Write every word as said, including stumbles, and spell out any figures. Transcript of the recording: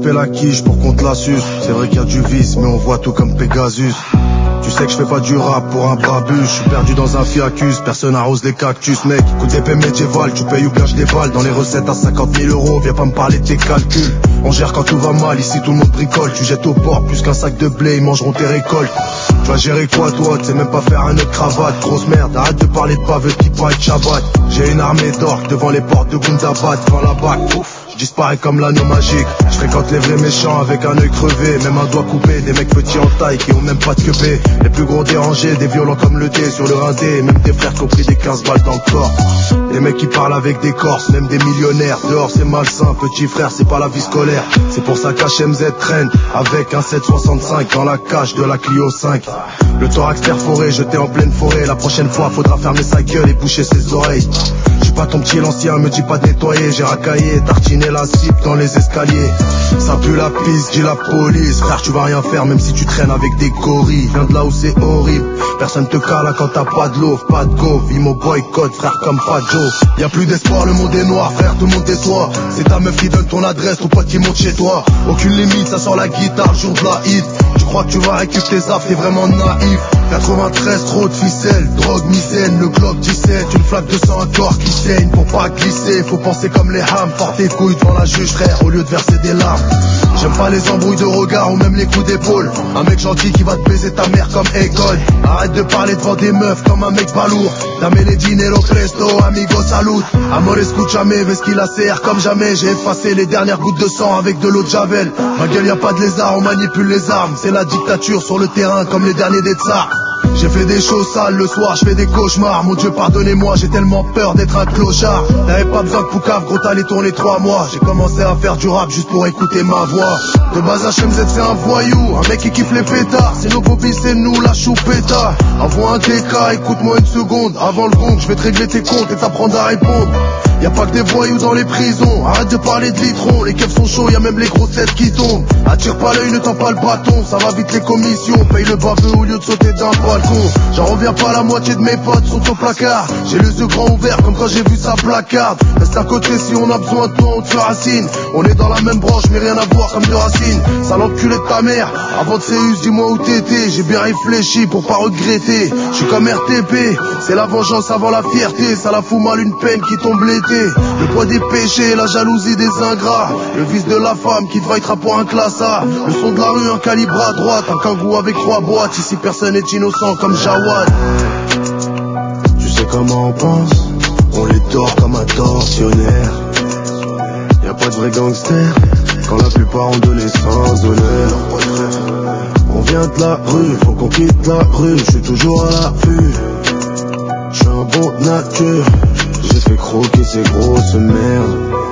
taper la quiche pour qu'on te la suce. C'est vrai qu'il y a du vice, mais on voit tout comme Pegasus. Tu sais que je fais pas du rap pour un brabus. Je suis perdu dans un fiacus, personne arrose les cactus. Mec, coup d'épée médiévale, tu payes ou bien je déballe. Dans les recettes à cinquante mille euros, viens pas me parler de tes calculs. On gère quand tout va mal, ici tout le monde bricole. Tu jettes au port plus qu'un sac de blé, ils mangeront tes récoltes. Tu vas gérer quoi toi, tu sais même pas faire un nœud de cravate. Grosse merde, arrête de parler de paveux qui paille Shabbat. J'ai une armée d'orques devant les portes de Gundabad. Devant la bac, ouf, je disparais comme l'anneau magique. Je fréquente les vrais méchants avec un œil crevé, même un doigt coupé. Des mecs petits en taille qui ont même pas de queupé. Les plus gros dérangés, des violents comme le dé sur le un dé. Même des frères qui ont pris des quinze balles dans le corps. Les mecs qui parlent avec des corses, même des millionnaires. Dehors c'est malsain, petit frère c'est pas la vie scolaire. C'est pour ça qu'H M Z traîne avec un sept soixante-cinq dans la cage de la Clio cinq. Le thorax perforé, jeté en pleine forêt. La prochaine fois faudra fermer sa gueule et boucher ses oreilles. Je suis pas ton petit l'ancien, me dis pas de nettoyer. J'ai racaillé, tartiné la cible dans les escaliers. Ça pue la piste, dis la police. Frère tu vas rien faire même si tu traînes avec des gorilles. Viens de là où c'est horrible, personne te cala quand t'as pas de l'eau, pas de go. Vie mon boycott, frère comme Fat Joe. Y'a plus d'espoir, le monde est noir, frère tout le monde déçoit. C'est ta meuf qui donne ton adresse, ton pote qui monte chez toi. Aucune limite, ça sort la guitare, le jour de la hit. Tu crois que tu vas récupérer tes affres, t'es vraiment naïf. quatre-vingt-treize, trop de ficelles, drogue, misaine, le Glock dix-sept. Une flaque de sang, un corps qui saigne. Pour pas glisser, faut penser comme les hams. Fort tes couilles devant la juge, frère, au lieu de verser des larmes. J'aime pas les embrouilles de regard ou même les coups d'épaule. Un mec gentil qui va te baiser ta mère comme Egon. Arrête de parler devant des meufs comme un mec balourd. Dame les dinero presto, amigo salut. Amor escúchame, ves qu'il a C R comme jamais. J'ai effacé les dernières gouttes de sang avec de l'eau de javel. Ma gueule y a pas de lézard, on manipule les armes. C'est la dictature sur le terrain comme les derniers des tsars. J'ai fait des choses sales le soir, je fais des cauchemars. Mon Dieu pardonnez-moi, j'ai tellement peur d'être un clochard. T'avais pas besoin de Poucave, gros t'allais tourner trois mois. J'ai commencé à faire du rap juste pour écouter ma voix. De base H M Z c'est un voyou, un mec qui kiffe les pétards. C'est nos bobbies, c'est nous la choupeta. Envoie un T K, écoute-moi une seconde. Avant le gong, je vais te régler tes comptes et t'apprendre à répondre. Y'a pas que des voyous dans les prisons, arrête de parler de litrons. Les keufs sont chauds, y'a même les grossettes qui tombent. Attire pas l'œil, ne tends pas le bâton, ça va vite les commissions. Paye le baveux au lieu de sauter d'un balcon. J'en reviens pas, la moitié de mes potes sont au placard. J'ai les yeux grands ouverts comme quand j'ai vu sa placarde. Reste à côté si on a besoin de toi, on te racine. On est dans la même branche mais rien à voir comme de racines. Sale enculé de ta mère, avant de Céus dis-moi où t'étais. J'ai bien réfléchi pour pas regretter. J'suis comme R T P, c'est la vengeance avant la fierté. Ça la fout mal une peine qui tombe l'été. Le poids des péchés, la jalousie des ingrats. Le vice de la femme qui te vaillera pour un classard. Le son de la rue, un calibre à droite. Un kangou avec trois boîtes, ici personne n'est innocent comme Jawad. Tu sais comment on pense, on les dort comme un tortionnaire. Y'a pas de vrai gangster, quand la plupart ont donné sans honneur. On vient de la rue, faut qu'on quitte la rue. J'suis toujours à l'affût, j'suis un bon nature. J'ai fait croquer ces grosses merdes.